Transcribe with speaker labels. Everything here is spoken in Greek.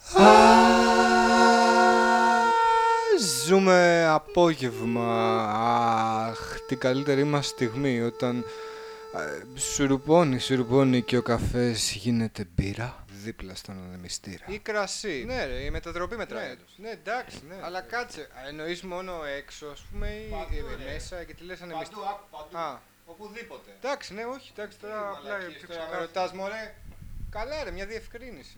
Speaker 1: Ζούμε απόγευμα. Αχ, την καλύτερη μας στιγμή όταν σουρουπώνει και ο καφές γίνεται μπύρα δίπλα στον ανεμιστήρα. Ή κρασί. Ναι ρε, η μετατροπή μετράει. Ναι, εντάξει, ναι. Αλλά κάτσε, εννοείς μόνο έξω ας πούμε ή μέσα και τι λες ανεμιστήρα.
Speaker 2: Παντού. Οπουδήποτε.
Speaker 1: Εντάξει, ναι, όχι, εντάξει, τώρα απλά
Speaker 2: Τώρα με ρωτάς μωρέ.
Speaker 1: καλά ρε, μια διευκρίνηση.